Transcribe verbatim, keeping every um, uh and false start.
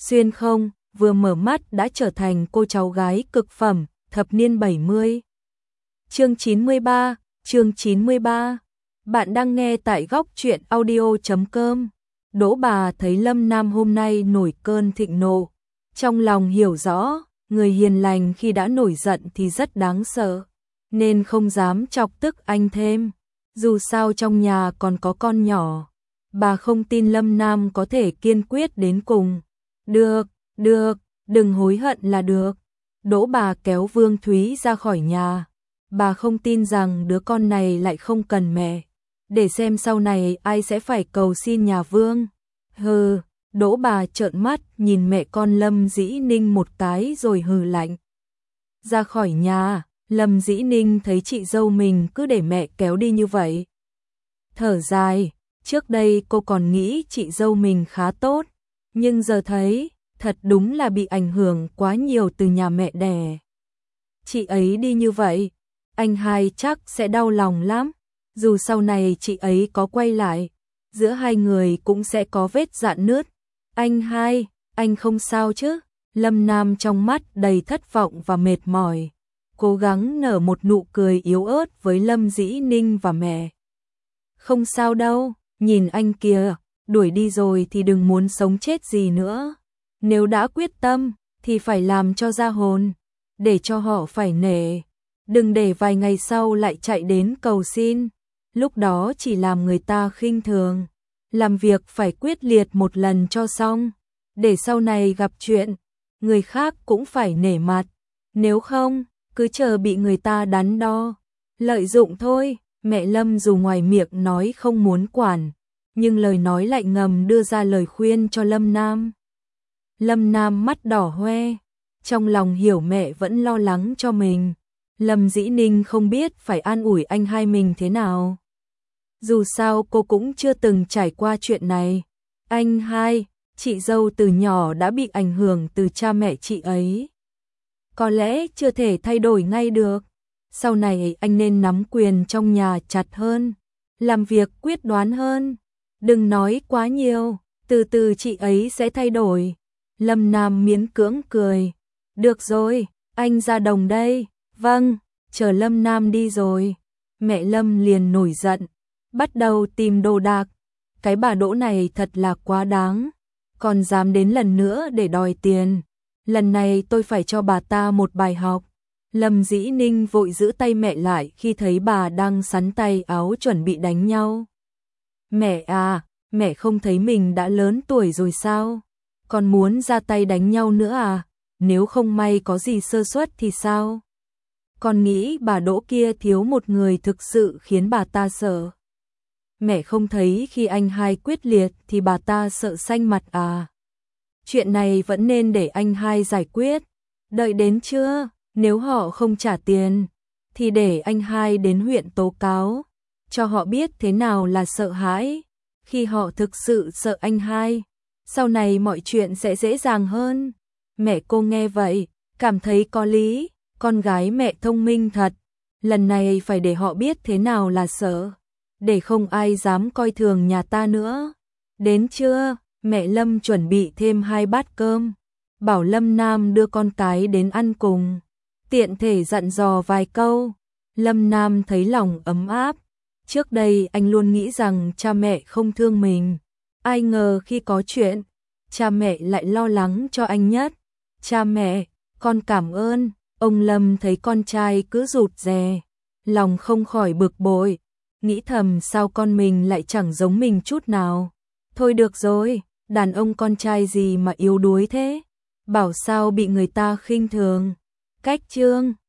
xuyên không, vừa mở mắt đã trở thành cô cháu gái cực phẩm, thập niên bảy mươi. Chương chín mươi ba, chương chín mươi ba. Bạn đang nghe tại góc truyện audio chấm com. Đỗ bà thấy Lâm Nam hôm nay nổi cơn thịnh nộ, trong lòng hiểu rõ, người hiền lành khi đã nổi giận thì rất đáng sợ, nên không dám chọc tức anh thêm. Dù sao trong nhà còn có con nhỏ, bà không tin Lâm Nam có thể kiên quyết đến cùng. Được, được, đừng hối hận là được. Đỗ bà kéo Vương Thúy ra khỏi nhà. Bà không tin rằng đứa con này lại không cần mẹ, để xem sau này ai sẽ phải cầu xin nhà Vương. Hừ, Đỗ bà trợn mắt nhìn mẹ con Lâm Dĩ Ninh một cái rồi hừ lạnh. Ra khỏi nhà, Lâm Dĩ Ninh thấy chị dâu mình cứ để mẹ kéo đi như vậy. Thở dài, trước đây cô còn nghĩ chị dâu mình khá tốt, nhưng giờ thấy, thật đúng là bị ảnh hưởng quá nhiều từ nhà mẹ đẻ. Chị ấy đi như vậy, anh hai chắc sẽ đau lòng lắm, dù sau này chị ấy có quay lại, giữa hai người cũng sẽ có vết rạn nứt. Anh hai, anh không sao chứ? Lâm Nam trong mắt đầy thất vọng và mệt mỏi, cố gắng nở một nụ cười yếu ớt với Lâm Dĩ Ninh và mẹ. Không sao đâu, nhìn anh kìa, đuổi đi rồi thì đừng muốn sống chết gì nữa. Nếu đã quyết tâm, thì phải làm cho ra hồn, để cho họ phải nể. Đừng để vài ngày sau lại chạy đến cầu xin, lúc đó chỉ làm người ta khinh thường. Làm việc phải quyết liệt một lần cho xong, để sau này gặp chuyện, người khác cũng phải nể mặt. Nếu không, cứ chờ bị người ta đắn đo, lợi dụng thôi. Mẹ Lâm dù ngoài miệng nói không muốn quản, nhưng lời nói lại ngầm đưa ra lời khuyên cho Lâm Nam. Lâm Nam mắt đỏ hoe, trong lòng hiểu mẹ vẫn lo lắng cho mình. Lâm Dĩ Ninh không biết phải an ủi anh hai mình thế nào. Dù sao cô cũng chưa từng trải qua chuyện này. Anh hai, chị dâu từ nhỏ đã bị ảnh hưởng từ cha mẹ chị ấy, có lẽ chưa thể thay đổi ngay được. Sau này anh nên nắm quyền trong nhà chặt hơn, làm việc quyết đoán hơn. Đừng nói quá nhiều, từ từ chị ấy sẽ thay đổi. Lâm Nam miễn cưỡng cười. Được rồi, anh ra đồng đây. Vâng, chờ Lâm Nam đi rồi. Mẹ Lâm liền nổi giận, bắt đầu tìm đồ đạc. Cái bà Đỗ này thật là quá đáng, còn dám đến lần nữa để đòi tiền. Lần này tôi phải cho bà ta một bài học. Lâm Dĩ Ninh vội giữ tay mẹ lại khi thấy bà đang xắn tay áo chuẩn bị đánh nhau. Mẹ à, mẹ không thấy mình đã lớn tuổi rồi sao? Còn muốn ra tay đánh nhau nữa à? Nếu không may có gì sơ suất thì sao? Con nghĩ bà Đỗ kia thiếu một người thực sự khiến bà ta sợ. Mẹ không thấy khi anh hai quyết liệt thì bà ta sợ xanh mặt à? Chuyện này vẫn nên để anh hai giải quyết. Đợi đến chưa? Nếu họ không trả tiền, thì để anh hai đến huyện tố cáo, cho họ biết thế nào là sợ hãi. Khi họ thực sự sợ anh hai, sau này mọi chuyện sẽ dễ dàng hơn. Mẹ cô nghe vậy, cảm thấy có lý, con gái mẹ thông minh thật. Lần này phải để họ biết thế nào là sợ, để không ai dám coi thường nhà ta nữa. Đến trưa, mẹ Lâm chuẩn bị thêm hai bát cơm, bảo Lâm Nam đưa con cái đến ăn cùng, tiện thể dặn dò vài câu. Lâm Nam thấy lòng ấm áp. Trước đây anh luôn nghĩ rằng cha mẹ không thương mình, ai ngờ khi có chuyện, cha mẹ lại lo lắng cho anh nhất. Cha mẹ, con cảm ơn. Ông Lâm thấy con trai cứ rụt rè, lòng không khỏi bực bội, nghĩ thầm sao con mình lại chẳng giống mình chút nào. Thôi được rồi, đàn ông con trai gì mà yếu đuối thế, bảo sao bị người ta khinh thường. Cách chương